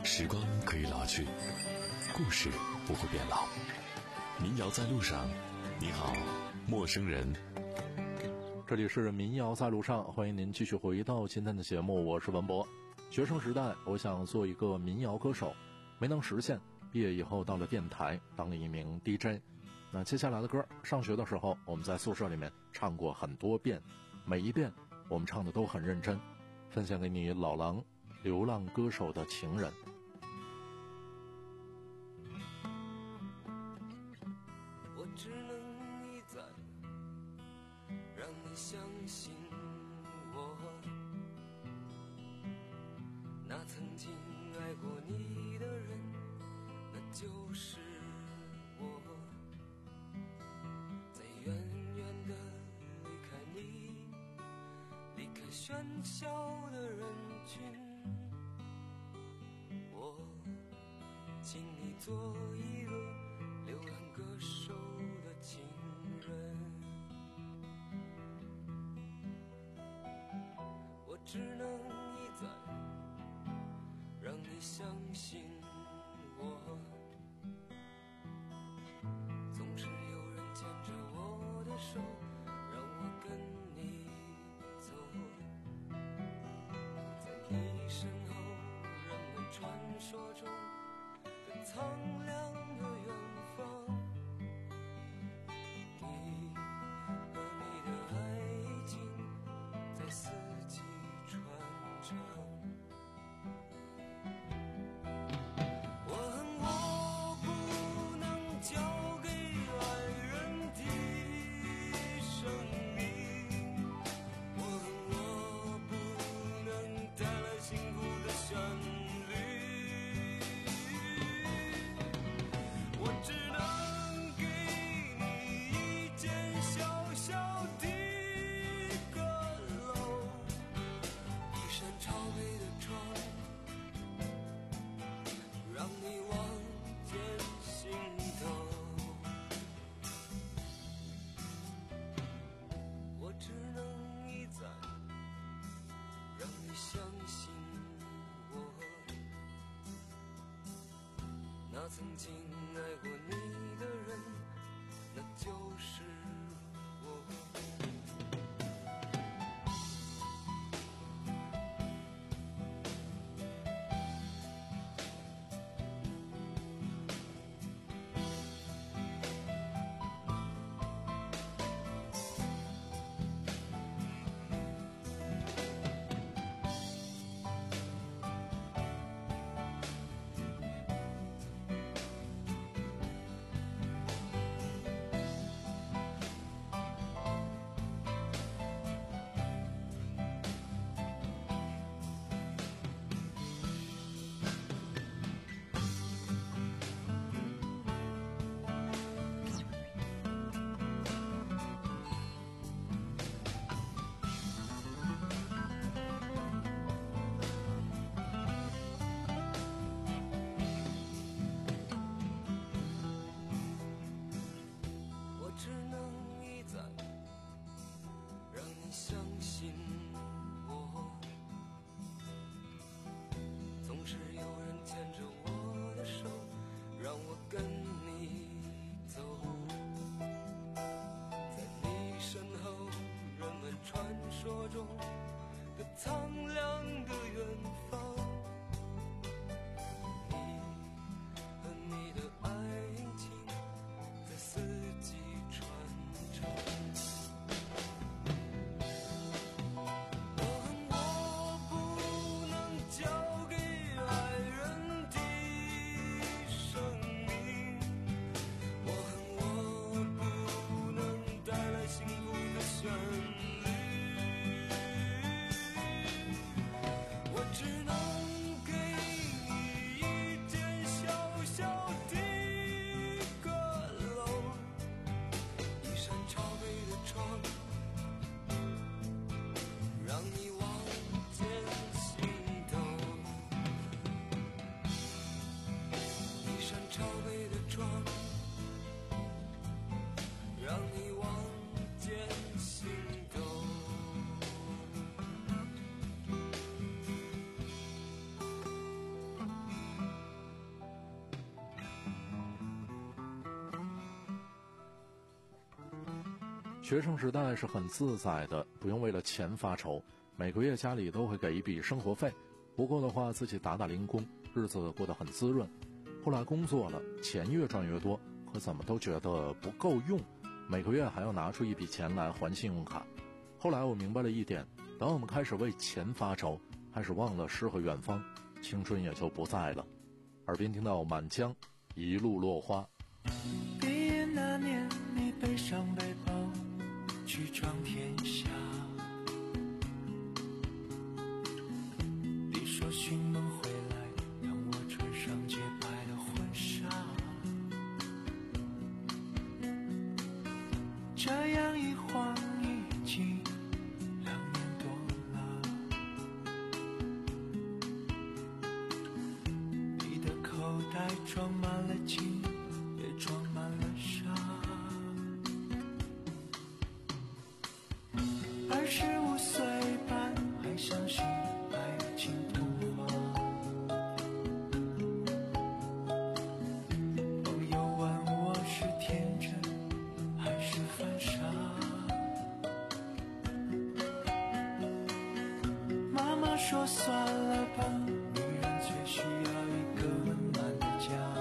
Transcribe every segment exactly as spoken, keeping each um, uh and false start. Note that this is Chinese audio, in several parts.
时光可以老去，故事不会变老。民谣在路上，你好，陌生人。 这里是民谣在路上，欢迎您继续回到今天的节目，我是文博。学生时代，我想做一个民谣歌手，没能实现。毕业以后到了电台，当了一名 D J。那接下来的歌，上学的时候我们在宿舍里面唱过很多遍，每一遍我们唱的都很认真。分享给你老狼，流浪歌手的情人。 我只能一再让你相信我，那曾经爱过你的人，那就是我。在远远的离开你，离开喧嚣的人群，我请你做一个流浪歌手的情人。我只能一再让你相信我，总是有人牵着我的手，让我跟你走。在你身后，人们传说中的苍凉的远方，你和你的爱情在四季传唱。我恨我不能交给爱人的生命，我恨我不能带来幸福的旋律，我只能给你一间小小的阁楼，一扇朝北的窗，让你望见心头。我只能一再让你相信我，那曾经爱过你的人，那就是我。只能一再让你相信我，总是有人牵着我的手，让我跟你走。在你身后，人们传说中的苍凉的远方，你和你的爱情在四季传唱。我恨我不能交给爱人的生命，我恨我不能带来幸福的旋律， 学生时代是很自在的，不用为了钱发愁，每个月家里都会给一笔生活费，不够的话自己打打零工，日子过得很滋润。后来工作了，钱越赚越多，可怎么都觉得不够用，每个月还要拿出一笔钱来还信用卡。后来我明白了一点，当我们开始为钱发愁，开始忘了诗和远方，青春也就不在了。耳边听到满江一路落花。 毕业那年，你背上背包去闯天下，你说寻梦回来，让我穿上洁白的婚纱。这样一晃已经两年多了，你的口袋装满了金，也装满了沙。二十五岁半，还相信爱情童话。朋友问我是天真还是犯傻，妈妈说算了吧，女人最需要一个温暖的家。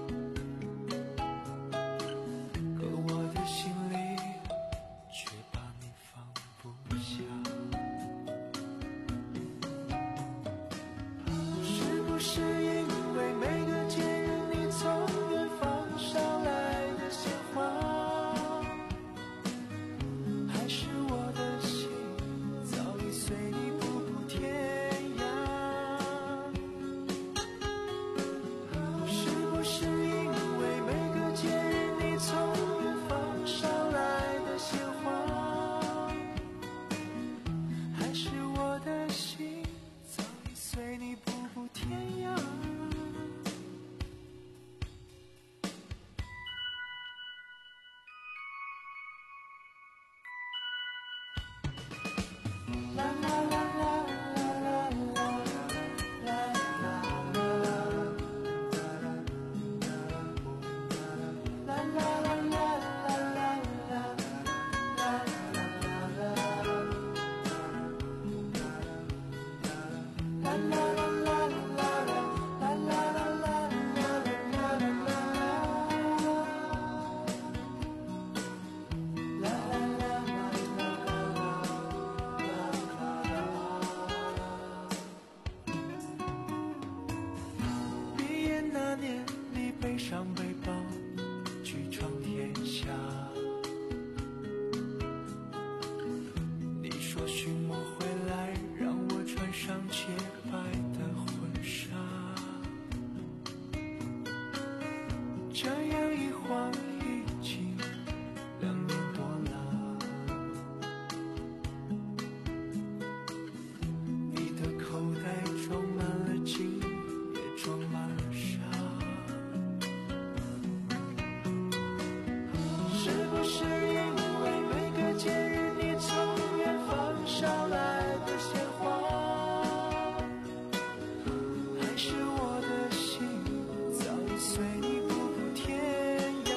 可我的心里却把你放不下。是不是因为每个节日你从远方捎来的鲜花，还是我的心早已随你步步天涯？是不是因为每个节日你从远方捎来的鲜花，还是我的心早已随你步步天涯？啦啦啦啦啦啦啦啦啦啦毕业那年，你背上背包去闯天下。你说寻梦回来，让我穿上洁白的婚纱。这样一晃已经两年多了，你的口袋装满了金，也装满了沙。是不是因为每个节日你从远方捎来的鲜花，还是我的心早已随你步步天涯？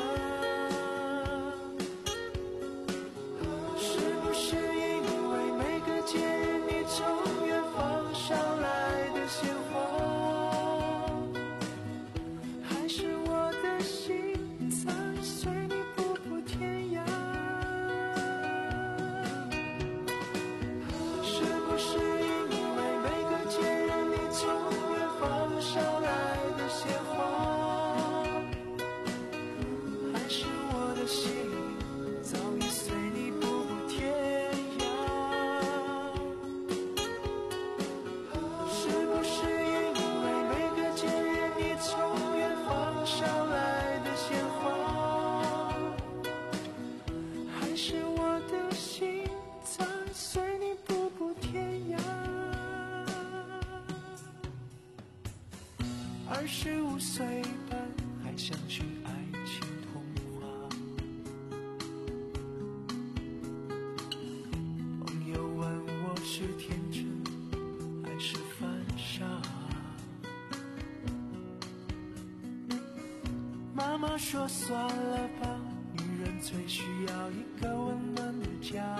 是不是因为每个节日你从远方捎来的鲜花，还是我的心早已随你步步天涯？是不是因为每个节日你从远方捎来的鲜花，还是我的心早已随你步步天涯？是不是因为每个节日你从远方捎来的鲜花，还是我的心早已随你步步天涯？二十五岁半，还相信爱情童话。朋友问我是天真还是犯傻，妈妈说算了吧，女人最需要一个温暖的家，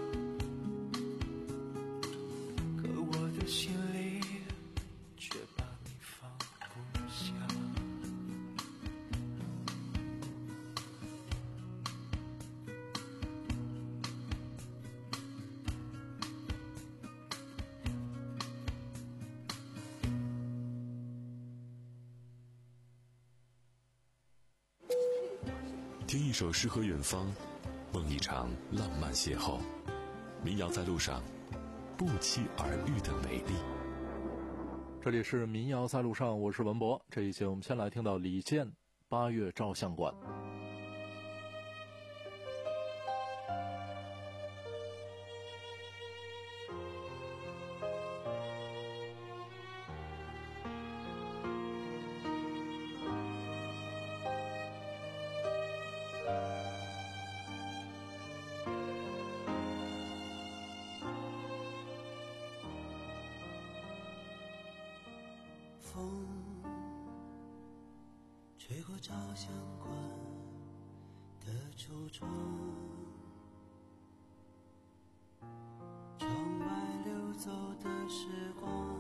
可我的心里却把你放不下。 听一首诗和远方，梦一场浪漫邂逅。民谣在路上，不期而遇的美丽。 这里是民谣在路上，我是文博。这一节我们先来听到李健《八月照相馆》。 风吹过照相馆的橱窗，窗外流走的时光。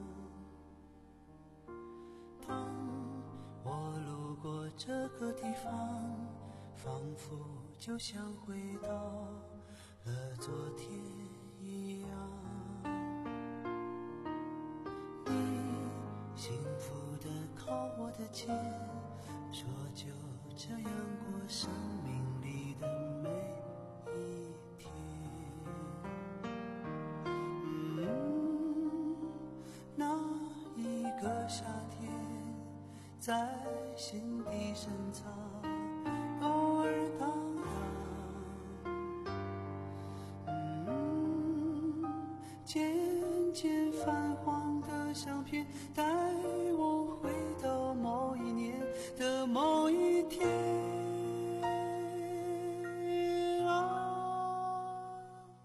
当我路过这个地方，仿佛就像回到了昨天一样。幸福地靠我的肩，说就这样过生命里的每一天。嗯，那一个夏天在心底深藏，偶尔荡漾。嗯，渐渐泛黄的相片带我回到某一年的某一天啊。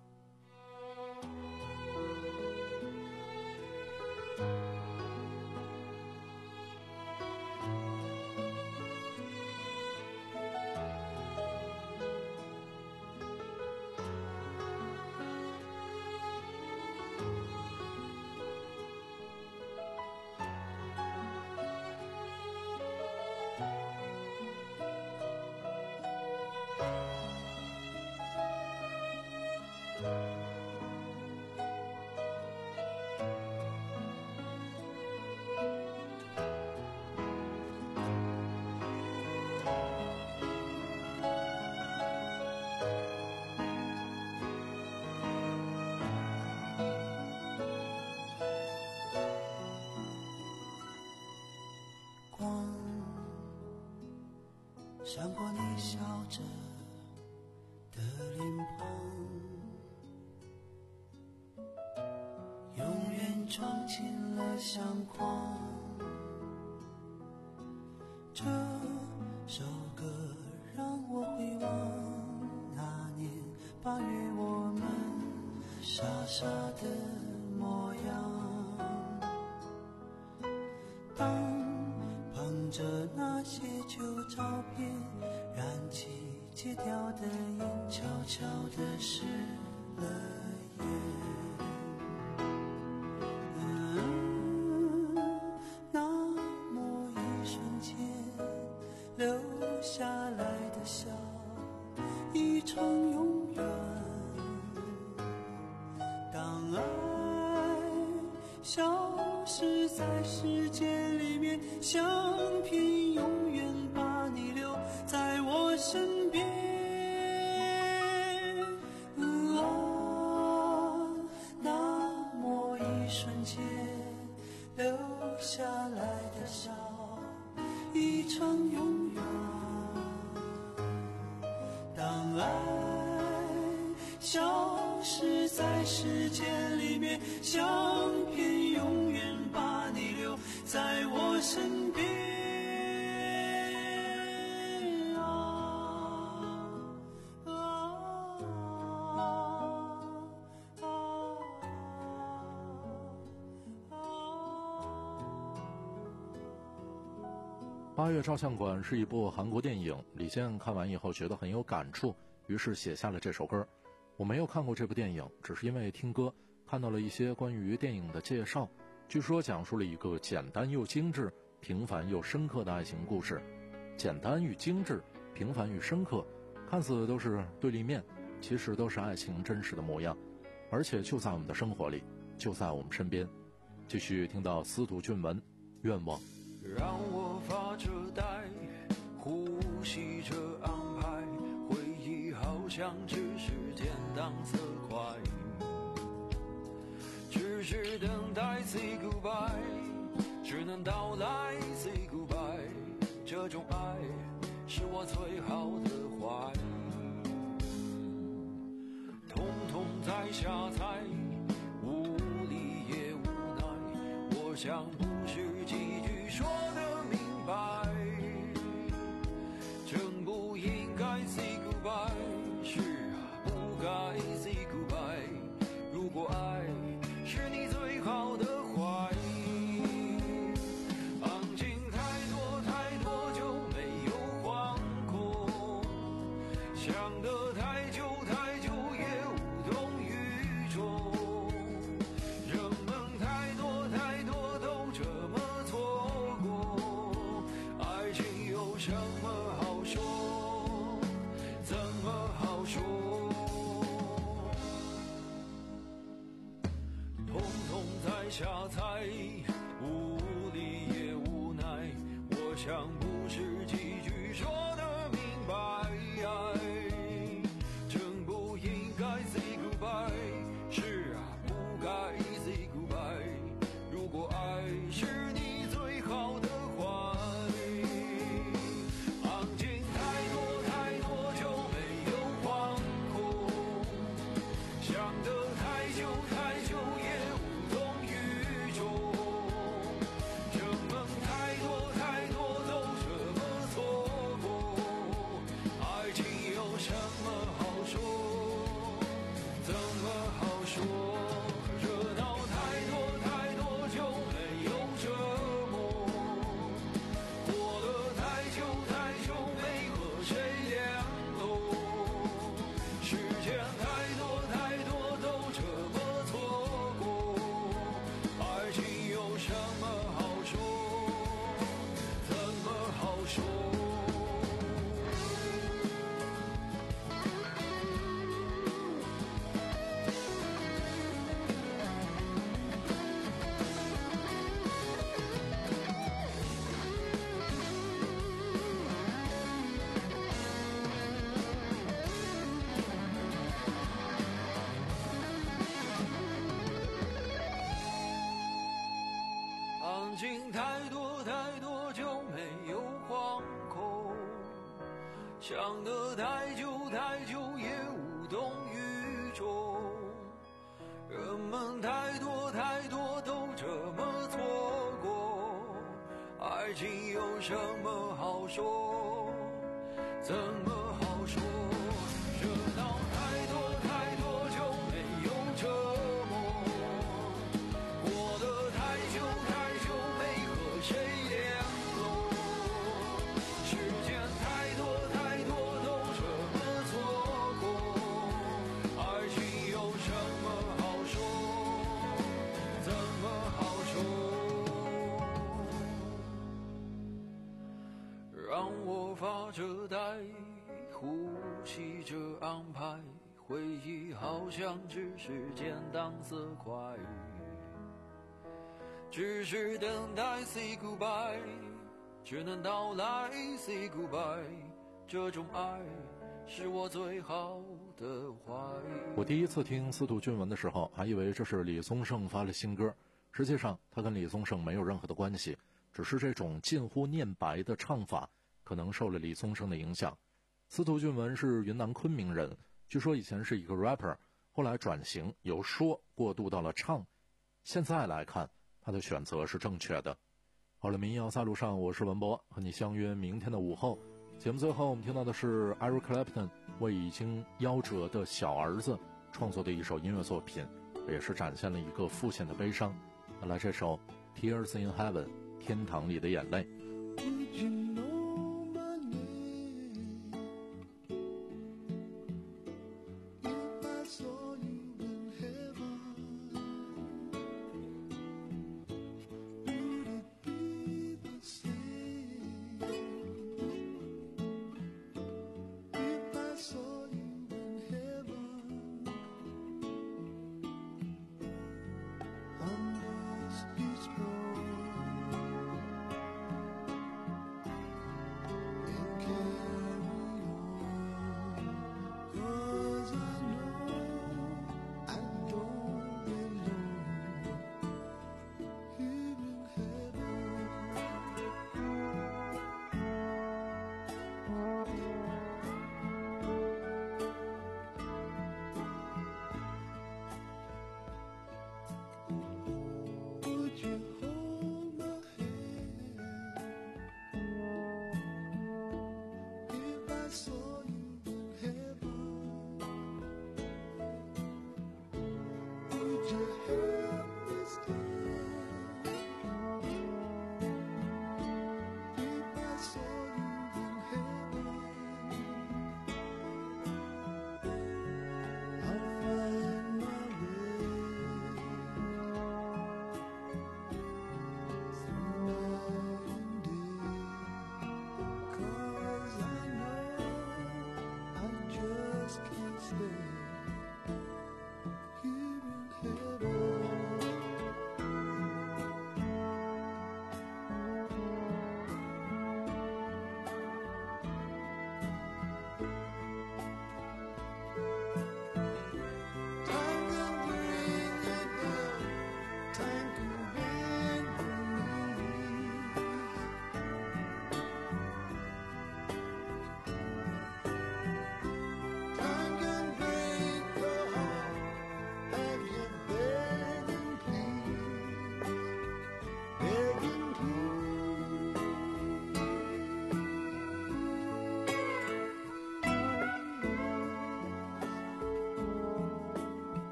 光闪过你笑着的脸庞，永远闯进了相框。这首歌让我回望那年八月我们傻傻的模样。当捧着那些旧照片，燃起戒掉的烟，悄悄地湿了眼。嗯，那么一瞬间留下来的笑，一场永远。当爱消失在时间里面，相片永远把你留在我身边。啊，那么一瞬间留下来的笑，一场永远。当爱消失在时间里面，相片永远把你留在我身边。啊啊啊啊啊八月照相馆是一部韩国电影，李健看完以后觉得很有感触，于是写下了这首歌。我没有看过这部电影，只是因为听歌看到了一些关于电影的介绍，据说讲述了一个简单又精致、平凡又深刻的爱情故事。简单与精致，平凡与深刻，看似都是对立面，其实都是爱情真实的模样，而且就在我们的生活里，就在我们身边。继续听到司徒俊文，愿望。 让我发着呆，呼吸着安排，回忆好像只是简单色块，只是等待 say goodbye， 只能到来 say goodbye， 这种爱是我最好的怀，统统在下猜，无力也无奈，我想不是几句说得明白，真不应该 say goodbye， 是啊，不该 say goodbye， 如果爱是你最好的怀，安静太多太多就没有惶恐，想得太久太久也无动于衷，人们太多太多都这么错过，爱情有什么好说，怎么好说，统统在下猜，无力也无奈，我想不是几句说得明白，真不应该 say goodbye， 是啊，不该 say goodbye， 如果爱是你最好的怀，安静太多太多就没有惶恐，想得太久太久也无动于衷，人们太多太多都这么错过，爱情有什么好说，怎么好说，热闹太多太多就没有折磨，过了太久太久没和谁联络，时间太多太多都这么错过，爱情有什么好说，怎么好说，安静太多太多就没有惶恐，想得太久太久也无动于衷，人们太多太多都这么错过，爱情有什么好说，怎么好说，热闹太多太多就没有折磨，过得太久太久没和谁联络，时间太多太多都这么错过，爱情有什么好说，怎么好说，让我发着呆，呼吸着安排，回忆好像只是简单色块，只是等待 say goodbye， 只能到来 say goodbye， 这种爱是我最好的怀。 我第一次听司徒俊文的时候，还以为这是李宗盛发了新歌，实际上他跟李宗盛没有任何的关系，只是这种近乎念白的唱法可能受了李宗盛的影响。司徒俊文是云南昆明人，据说以前是一个 rapper， 后来转型由说过渡到了唱，现在来看他的选择是正确的。好了，民谣在路上，我是文博，和你相约明天的午后。节目最后我们听到的是 Eric Clapton 为已经夭折的小儿子创作的一首音乐作品，也是展现了一个父亲的悲伤。来，这首 Tears in Heaven 天堂里的眼泪。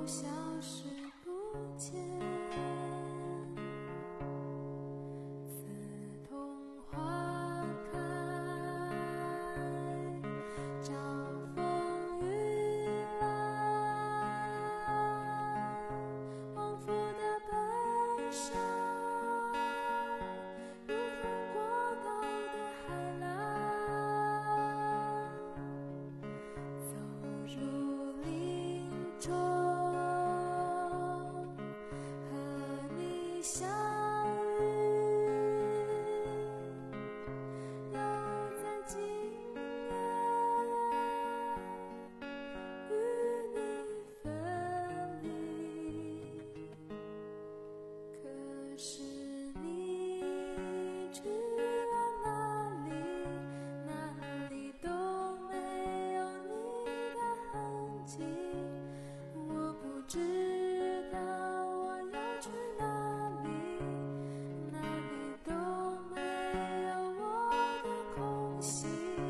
消失不见。刺桐花开，招风雨来，往复的悲伤，如同过高的海浪，走入林中，和你相遇，又在今夜与你分离。可是你去了哪里，哪里都没有你的痕迹。我不知道我要去哪里，哪里都没有我的空隙。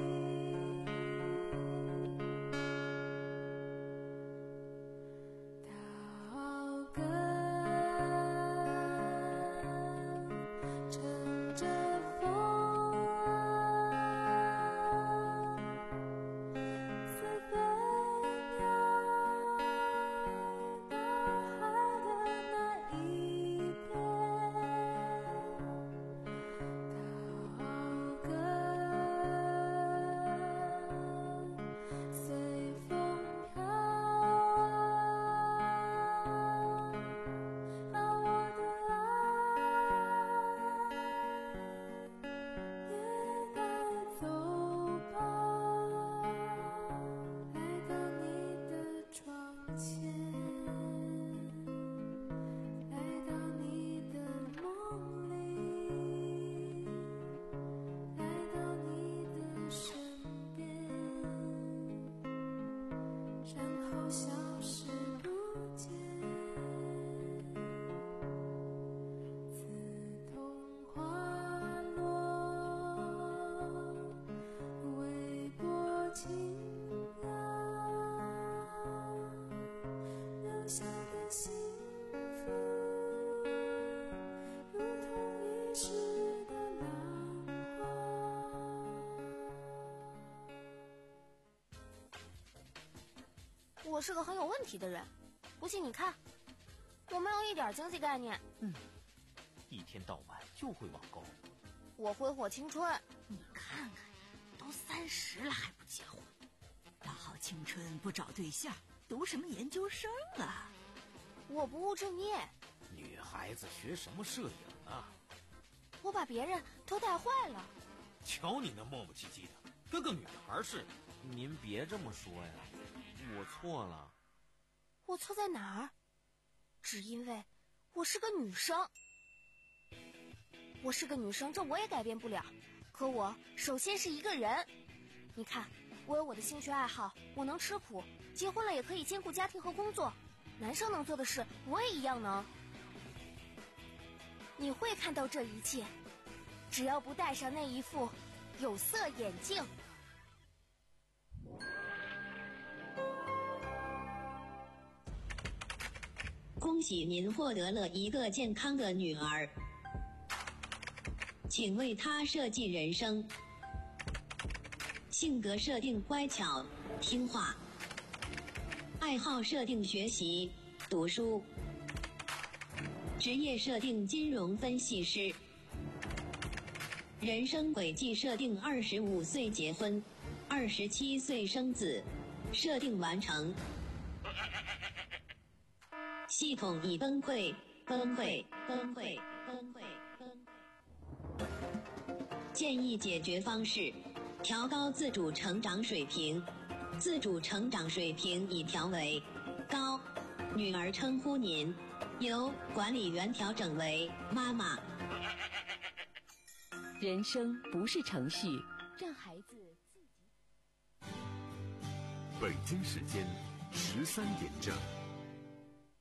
稻根乘着风啊，似飞鸟到海的那一边。稻根随风飘啊，把我的爱也带走吧。来到你的窗前，来到你的梦里，来到你的身边，然后消失不见。刺桐花落，微波轻扬，留下的幸福，如同遗失的浪花。 我是个很有问题的人，不信你看，我没有一点经济概念， 一天到晚就会网购。 我挥霍青春。 你看看，都三十了还不结婚，大好青春不找对象，读什么研究生啊？ 我不务正业， 女孩子学什么摄影啊？ 我把别人都带坏了。 瞧你那磨磨唧唧的，跟个女孩似的。您别这么说呀，我错了。 我错在哪儿？只因为我是个女生。我是个女生，这我也改变不了。可我首先是一个人。你看，我有我的兴趣爱好，我能吃苦，结婚了也可以兼顾家庭和工作。男生能做的事，我也一样能。你会看到这一切，只要不戴上那一副有色眼镜。 恭喜您获得了一个健康的女儿，请为她设计人生。性格设定乖巧听话，爱好设定学习读书，职业设定金融分析师，人生轨迹设定二十五岁结婚，二十七岁生子，设定完成。系统已崩溃，崩溃，崩溃，崩溃，崩溃。建议解决方式：调高自主成长水平。自主成长水平已调为高，女儿称呼您，由管理员调整为妈妈。 人生不是程序，让孩子自己。 北京时间十三点整。